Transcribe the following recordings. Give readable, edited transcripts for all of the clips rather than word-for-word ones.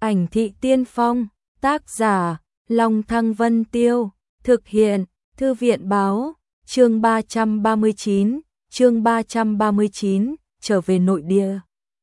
Ảnh thị tiên phong, tác giả, Long Thăng Vân Tiêu, thực hiện, Thư viện báo, chương 339, trở về nội địa.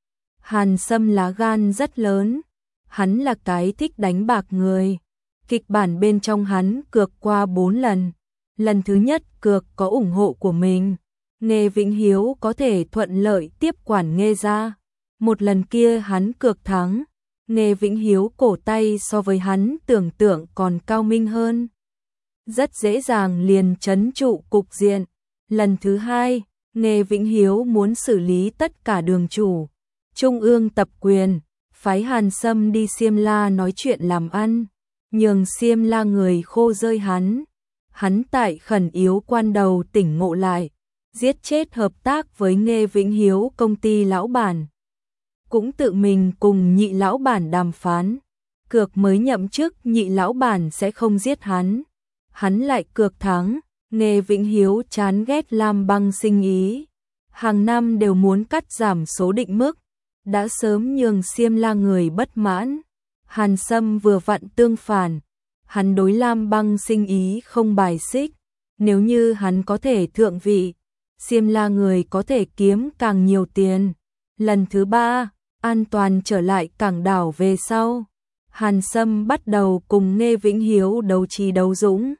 Hàn Sâm lá gan rất lớn, hắn là cái thích đánh bạc người. Kịch bản bên trong hắn cược qua 4 lần. Lần thứ nhất cược có ủng hộ của mình, Nghê Vĩnh Hiếu có thể thuận lợi tiếp quản Nghê gia. Một lần kia hắn cược thắng, Nghê Vĩnh Hiếu cổ tay so với hắn tưởng tượng còn cao minh hơn. Rất dễ dàng liền trấn trụ cục diện. Lần thứ hai, Nghê Vĩnh Hiếu muốn xử lý tất cả đường chủ, trung ương tập quyền, phái Hàn Sâm đi Xiêm La nói chuyện làm ăn, nhường Xiêm La người khô rơi hắn. Hắn tại khẩn yếu quan đầu tỉnh ngộ lại, giết chết hợp tác với Nghê Vĩnh Hiếu công ty lão bản. Cũng tự mình cùng nhị lão bản đàm phán, cược mới nhậm chức nhị lão bản sẽ không giết hắn. Hắn lại cược thắng, Nghê Vĩnh Hiếu chán ghét Lam Băng sinh ý. Hàng năm đều muốn cắt giảm số định mức, đã sớm nhường Xiêm La người bất mãn. Hàn Sâm vừa vặn tương phản, hắn đối Lam Băng sinh ý không bài xích. Nếu như hắn có thể thượng vị, Xiêm La người có thể kiếm càng nhiều tiền. Lần thứ ba, an toàn trở lại cảng đảo về sau, Hàn Sâm bắt đầu cùng Nghê Vĩnh Hiếu đấu trí đấu dũng.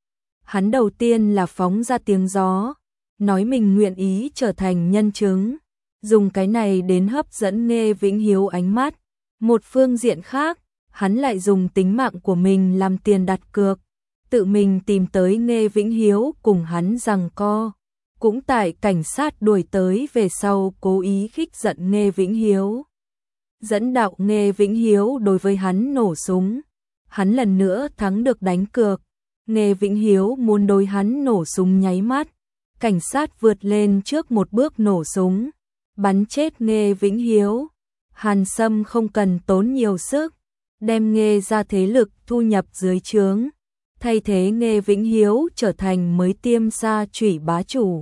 Hắn đầu tiên là phóng ra tiếng gió, nói mình nguyện ý trở thành nhân chứng, dùng cái này đến hấp dẫn Nghê Vĩnh Hiếu ánh mắt. Một phương diện khác, hắn lại dùng tính mạng của mình làm tiền đặt cược, tự mình tìm tới Nghê Vĩnh Hiếu cùng hắn giằng co. Cũng tại cảnh sát đuổi tới về sau cố ý khích giận Nghê Vĩnh Hiếu, dẫn đạo Nghê Vĩnh Hiếu đối với hắn nổ súng. Hắn lần nữa thắng được đánh cược, Nghê Vĩnh Hiếu muốn đối hắn nổ súng nháy mắt, cảnh sát vượt lên trước một bước nổ súng, bắn chết Nghê Vĩnh Hiếu. Hàn Sâm không cần tốn nhiều sức, đem Nghê ra thế lực thu nhập dưới trướng, thay thế Nghê Vĩnh Hiếu trở thành mới Tiêm Sa Chủy bá chủ.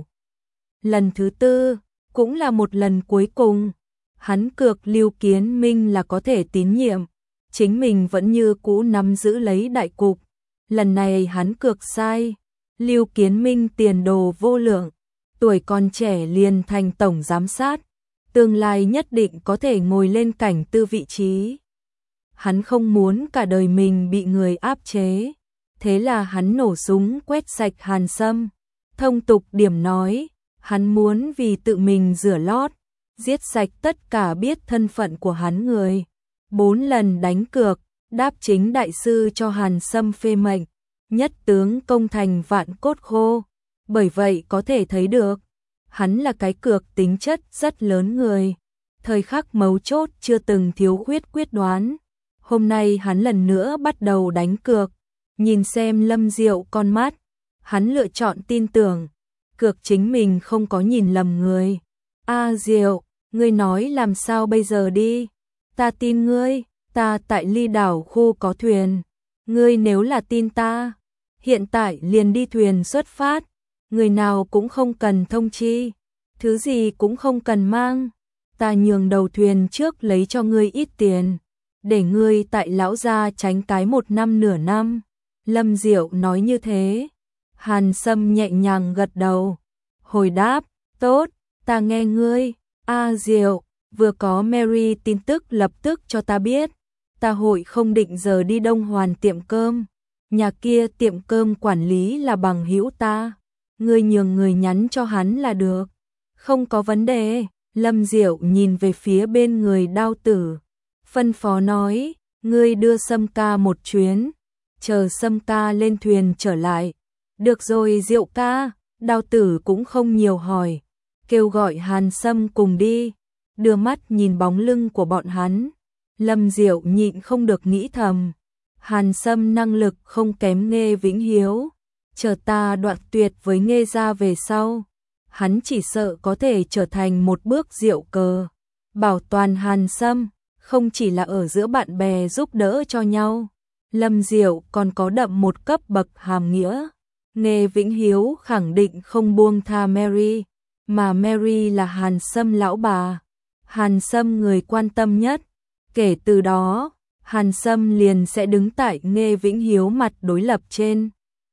Lần thứ tư, cũng là một lần cuối cùng, hắn cược Lưu Kiến Minh là có thể tín nhiệm, chính mình vẫn như cũ nắm giữ lấy đại cục. Lần này hắn cược sai, Lưu Kiến Minh tiền đồ vô lượng, tuổi còn trẻ liền thành tổng giám sát, tương lai nhất định có thể ngồi lên cảnh tư vị trí. Hắn không muốn cả đời mình bị người áp chế, thế là hắn nổ súng quét sạch Hàn Sâm. Thông tục điểm nói, hắn muốn vì tự mình rửa lót, giết sạch tất cả biết thân phận của hắn người. 4 lần đánh cược, đáp chính đại sư cho Hàn Sâm phê mệnh, nhất tướng công thành vạn cốt khô. Bởi vậy có thể thấy được, hắn là cái cược tính chất rất lớn người. Thời khắc mấu chốt chưa từng thiếu khuyết quyết đoán. Hôm nay hắn lần nữa bắt đầu đánh cược, nhìn xem Lâm Diệu con mắt, hắn lựa chọn tin tưởng, cược chính mình không có nhìn lầm người. Diệu, ngươi nói làm sao bây giờ đi? Ta tin ngươi, ta tại Ly đảo khu có thuyền. Ngươi nếu là tin ta, hiện tại liền đi thuyền xuất phát, người nào cũng không cần thông chi, thứ gì cũng không cần mang. Ta nhường đầu thuyền trước lấy cho ngươi ít tiền, để ngươi tại lão gia tránh cái 1 năm nửa năm. Lâm Diệu nói như thế. Hàn Sâm nhẹ nhàng gật đầu, hồi đáp, tốt, ta nghe ngươi. Diệu, vừa có Mary tin tức lập tức cho ta biết, ta hội không định giờ đi Đông Hoàn tiệm cơm, nhà kia tiệm cơm quản lý là bằng hữu ta, ngươi nhường người nhắn cho hắn là được. Không có vấn đề. Lâm Diệu nhìn về phía bên người Đao Tử, phân phó nói, ngươi đưa Sâm ca một chuyến, chờ Sâm ca lên thuyền trở lại. Được rồi Diệu ca. Đao Tử cũng không nhiều hỏi, kêu gọi Hàn Sâm cùng đi. Đưa mắt nhìn bóng lưng của bọn hắn, Lâm Diệu nhịn không được nghĩ thầm, Hàn Sâm năng lực không kém Nghê Vĩnh Hiếu, chờ ta đoạn tuyệt với Nghê gia về sau, hắn chỉ sợ có thể trở thành một bước diệu cờ. Bảo toàn Hàn Sâm, không chỉ là ở giữa bạn bè giúp đỡ cho nhau, Lâm Diệu còn có đậm một cấp bậc hàm nghĩa. Nghê Vĩnh Hiếu khẳng định không buông tha Mary, mà Mary là Hàn Sâm lão bà, Hàn Sâm người quan tâm nhất. Kể từ đó, Hàn Sâm liền sẽ đứng tại Nghê Vĩnh Hiếu mặt đối lập trên.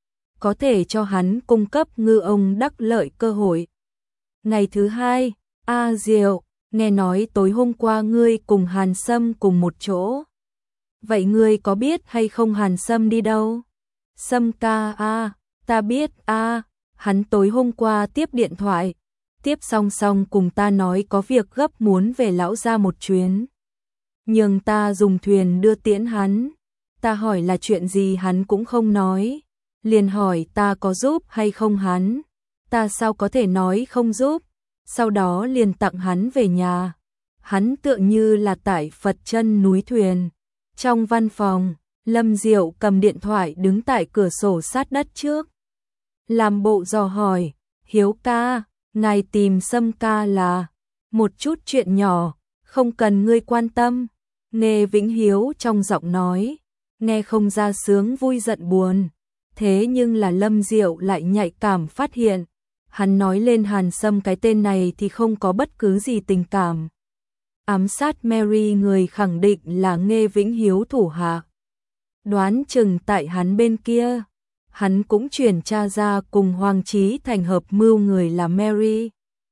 Có thể cho hắn cung cấp ngư ông đắc lợi cơ hội. Ngày thứ hai, A Diệu, nghe nói tối hôm qua ngươi cùng Hàn Sâm cùng một chỗ. Vậy ngươi có biết hay không Hàn Sâm đi đâu? Sâm ca ta biết hắn tối hôm qua tiếp điện thoại, tiếp xong cùng ta nói có việc gấp muốn về lão gia một chuyến. Nhưng ta dùng thuyền đưa tiễn hắn, ta hỏi là chuyện gì hắn cũng không nói, liền hỏi ta có giúp hay không hắn, ta sao có thể nói không giúp, sau đó liền tặng hắn về nhà. Hắn tựa như là tại Phật chân núi thuyền. Trong văn phòng, Lâm Diệu cầm điện thoại đứng tại cửa sổ sát đất trước. Làm bộ dò hỏi, Hiếu ca, ngài tìm Sâm ca là một chút chuyện nhỏ, không cần ngươi quan tâm. Nghê Vĩnh Hiếu trong giọng nói, nghe không ra sướng vui giận buồn. Thế nhưng là Lâm Diệu lại nhạy cảm phát hiện, hắn nói lên Hàn Sâm cái tên này thì không có bất cứ gì tình cảm. Ám sát Mary người khẳng định là Nghê Vĩnh Hiếu thủ hạ. Đoán chừng tại hắn bên kia, hắn cũng chuyển tra ra cùng Hoàng Chí Thành hợp mưu người là Mary.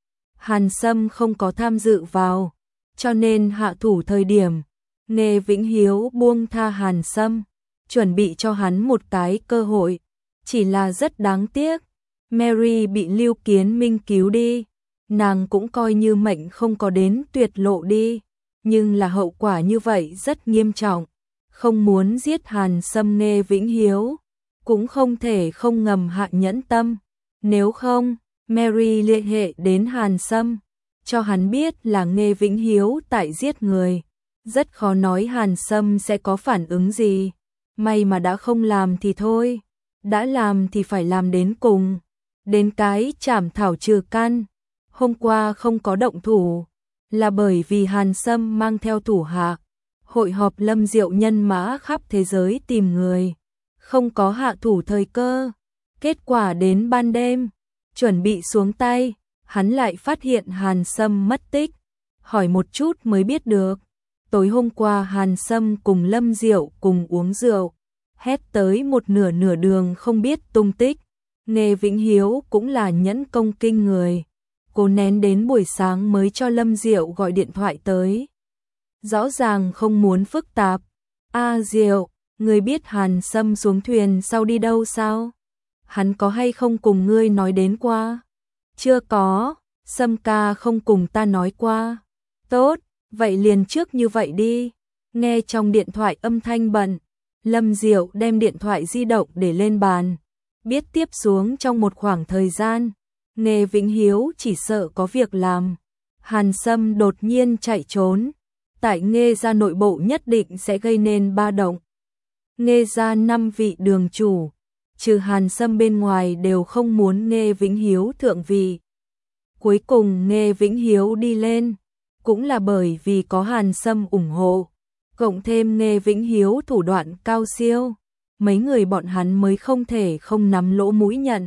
Hàn Sâm không có tham dự vào, cho nên hạ thủ thời điểm, Nghê Vĩnh Hiếu buông tha Hàn Sâm, chuẩn bị cho hắn một cái cơ hội. Chỉ là rất đáng tiếc, Mary bị Lưu Kiến Minh cứu đi. Nàng cũng coi như mệnh không có đến tuyệt lộ đi, nhưng là hậu quả như vậy rất nghiêm trọng. Không muốn giết Hàn Sâm Nghê Vĩnh Hiếu, cũng không thể không ngầm hạ nhẫn tâm. Nếu không, Mary liên hệ đến Hàn Sâm, cho hắn biết là Nghê Vĩnh Hiếu tại giết người. Rất khó nói Hàn Sâm sẽ có phản ứng gì. May mà đã không làm thì thôi, đã làm thì phải làm đến cùng. Đến cái chảm thảo trừ căn. Hôm qua không có động thủ, là bởi vì Hàn Sâm mang theo thủ hạ, hội họp Lâm Diệu nhân mã khắp thế giới tìm người, không có hạ thủ thời cơ. Kết quả đến ban đêm, chuẩn bị xuống tay, hắn lại phát hiện Hàn Sâm mất tích, hỏi một chút mới biết được. Tối hôm qua Hàn Sâm cùng Lâm Diệu cùng uống rượu, hét tới một nửa đường không biết tung tích. Nghê Vĩnh Hiếu cũng là nhẫn công kinh người. Cô nén đến buổi sáng mới cho Lâm Diệu gọi điện thoại tới. Rõ ràng không muốn phức tạp. A Diệu, ngươi biết Hàn Sâm xuống thuyền sau đi đâu sao? Hắn có hay không cùng ngươi nói đến qua? Chưa có, Sâm ca không cùng ta nói qua. Tốt, vậy liền trước như vậy đi. Nghe trong điện thoại âm thanh bận, Lâm Diệu đem điện thoại di động để lên bàn. Biết tiếp xuống trong một khoảng thời gian, Nghê Vĩnh Hiếu chỉ sợ có việc làm. Hàn Sâm đột nhiên chạy trốn, tại Nghê gia nội bộ nhất định sẽ gây nên ba động. Nghê gia 5 vị đường chủ, trừ Hàn Sâm bên ngoài đều không muốn Nghê Vĩnh Hiếu thượng vị. Cuối cùng Nghê Vĩnh Hiếu đi lên, cũng là bởi vì có Hàn Sâm ủng hộ, cộng thêm Nghê Vĩnh Hiếu thủ đoạn cao siêu, mấy người bọn hắn mới không thể không nắm lỗ mũi nhận.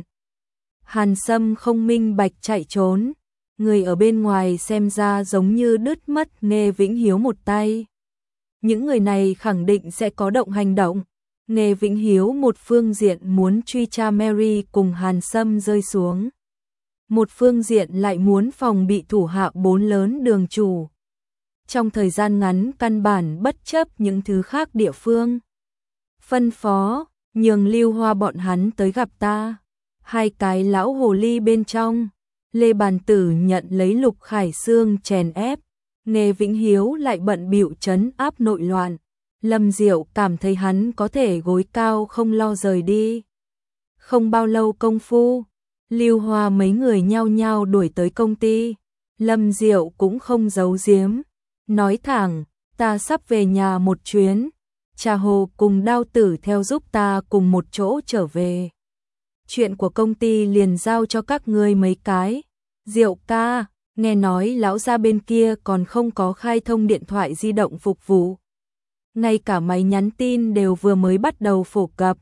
Hàn Sâm không minh bạch chạy trốn, người ở bên ngoài xem ra giống như đứt mất Nghê Vĩnh Hiếu một tay. Những người này khẳng định sẽ có hành động. Nghê Vĩnh Hiếu một phương diện muốn truy tra Mary cùng Hàn Sâm rơi xuống, một phương diện lại muốn phòng bị thủ hạ 4 lớn đường chủ. Trong thời gian ngắn căn bản bất chấp những thứ khác địa phương. Phân phó, nhường Lưu Hoa bọn hắn tới gặp ta. 2 cái lão hồ ly bên trong, Lê Bàn Tử nhận lấy Lục Khải Xương chèn ép, Nghê Vĩnh Hiếu lại bận bịu trấn áp nội loạn. Lâm Diệu cảm thấy hắn có thể gối cao không lo rời đi. Không bao lâu công phu, Lưu Hoa mấy người nhao nhao đuổi tới công ty. Lâm Diệu cũng không giấu giếm, nói thẳng, ta sắp về nhà một chuyến, Trà Hồ cùng Đao Tử theo giúp ta cùng một chỗ trở về. Chuyện của công ty liền giao cho các ngươi mấy cái. Diệu ca, nghe nói lão gia bên kia còn không có khai thông điện thoại di động phục vụ. Ngay cả máy nhắn tin đều vừa mới bắt đầu phổ cập.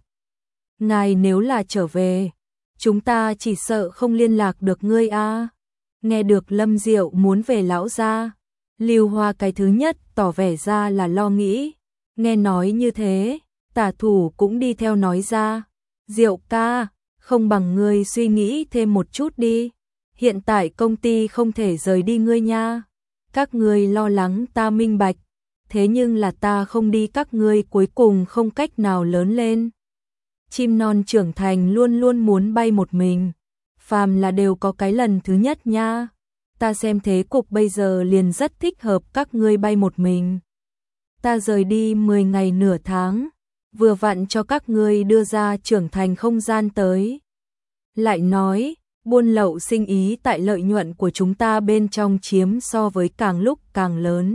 Ngài nếu là trở về, chúng ta chỉ sợ không liên lạc được ngươi a. Nghe được Lâm Diệu muốn về lão gia, Lưu Hoa cái thứ nhất tỏ vẻ ra là lo nghĩ. Nghe nói như thế, Tả Thủ cũng đi theo nói ra, Diệu ca, không bằng ngươi suy nghĩ thêm một chút đi. Hiện tại công ty không thể rời đi ngươi nha. Các ngươi lo lắng ta minh bạch, thế nhưng là ta không đi các ngươi cuối cùng không cách nào lớn lên. Chim non trưởng thành luôn luôn muốn bay một mình, phàm là đều có cái lần thứ nhất nha. Ta xem thế cục bây giờ liền rất thích hợp các ngươi bay một mình. Ta rời đi 10 ngày nửa tháng, vừa vặn cho các ngươi đưa ra trưởng thành không gian tới. Lại nói, buôn lậu sinh ý tại lợi nhuận của chúng ta bên trong chiếm so với càng lúc càng lớn.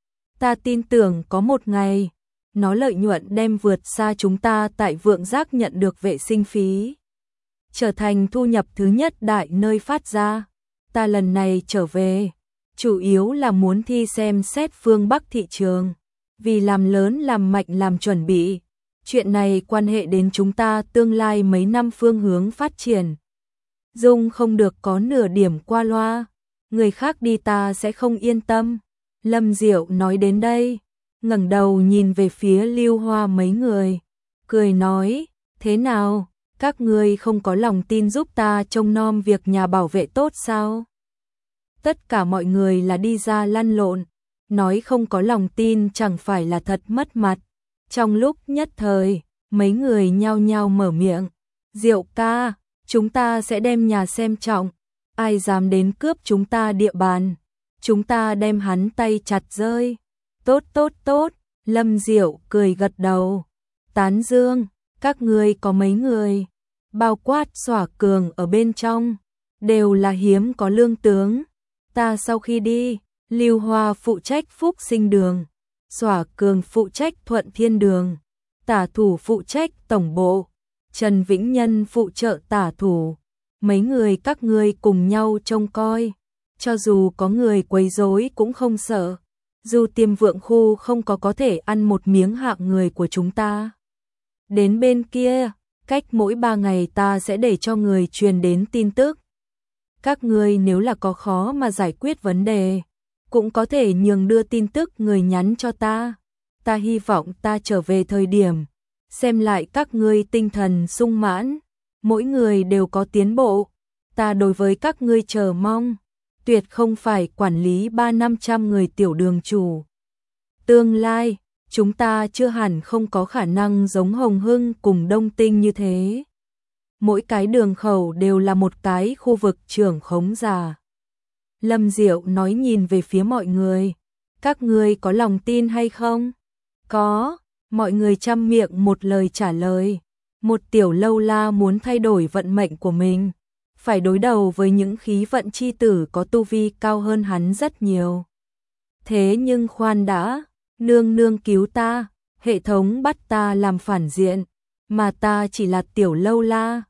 Ta tin tưởng có một ngày, nó lợi nhuận đem vượt xa chúng ta tại Vượng Giác nhận được vệ sinh phí. Trở thành thu nhập thứ nhất đại nơi phát ra. Ta lần này trở về, chủ yếu là muốn thi xem xét phương Bắc thị trường, vì làm lớn làm mạnh làm chuẩn bị. Chuyện này quan hệ đến chúng ta tương lai mấy năm phương hướng phát triển. Dung không được có nửa điểm qua loa, người khác đi ta sẽ không yên tâm. Lâm Diệu nói đến đây, ngẩng đầu nhìn về phía Lưu Hoa mấy người, cười nói, thế nào, các ngươi không có lòng tin giúp ta trông nom việc nhà bảo vệ tốt sao? Tất cả mọi người là đi ra lăn lộn, nói không có lòng tin chẳng phải là thật mất mặt. Trong lúc nhất thời, mấy người nhao nhao mở miệng, Diệu ca, chúng ta sẽ đem nhà xem trọng, ai dám đến cướp chúng ta địa bàn, chúng ta đem hắn tay chặt rơi. Tốt tốt tốt, Lâm Diệu cười gật đầu, tán dương, các ngươi có mấy người, bao quát Xỏa Cường ở bên trong, đều là hiếm có lương tướng. Ta sau khi đi, Lưu Hoa phụ trách Phúc Sinh Đường, Xỏa Cường phụ trách Thuận Thiên Đường, Tả Thủ phụ trách Tổng Bộ, Trần Vĩnh Nhân phụ trợ Tả Thủ. Mấy người các ngươi cùng nhau trông coi, cho dù có người quấy rối cũng không sợ. Dù Tiêm Vượng khu không có thể ăn một miếng hạng người của chúng ta. Đến bên kia, cách mỗi 3 ngày ta sẽ để cho người truyền đến tin tức. Các ngươi nếu là có khó mà giải quyết vấn đề, cũng có thể nhường đưa tin tức người nhắn cho ta. Ta hy vọng ta trở về thời điểm, xem lại các ngươi tinh thần sung mãn, mỗi người đều có tiến bộ. Ta đối với các ngươi chờ mong, tuyệt không phải quản lý 300-500 người tiểu đường chủ. Tương lai, chúng ta chưa hẳn không có khả năng giống Hồng Hưng cùng Đông Tinh như thế. Mỗi cái đường khẩu đều là một cái khu vực trưởng khống giả. Lâm Diệu nói nhìn về phía mọi người, các ngươi có lòng tin hay không? Có, mọi người chăm miệng một lời trả lời. Một tiểu lâu la muốn thay đổi vận mệnh của mình, phải đối đầu với những khí vận chi tử có tu vi cao hơn hắn rất nhiều. Thế nhưng khoan đã, nương nương cứu ta, hệ thống bắt ta làm phản diện, mà ta chỉ là tiểu lâu la,